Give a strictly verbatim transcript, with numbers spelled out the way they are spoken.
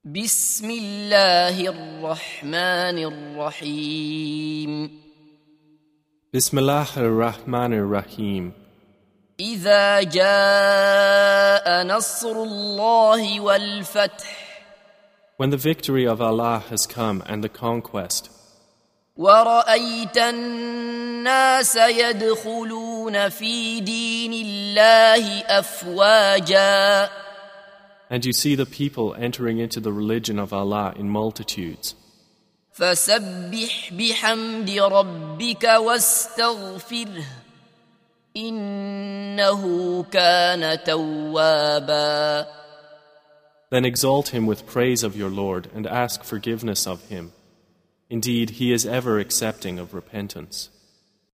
بسم الله الرحمن الرحيم Bismillah ar-Rahman ar-Rahim. إذا جاء نصر الله والفتح When the victory of Allah has come and the conquest, ورأيت الناس يدخلون في دين الله أفواجا and you see the people entering into the religion of Allah in multitudes, فسبح بحمد ربك واستغفره إنه كان توابا. then exalt him with praise of your Lord and ask forgiveness of him. Indeed, he is ever accepting of repentance.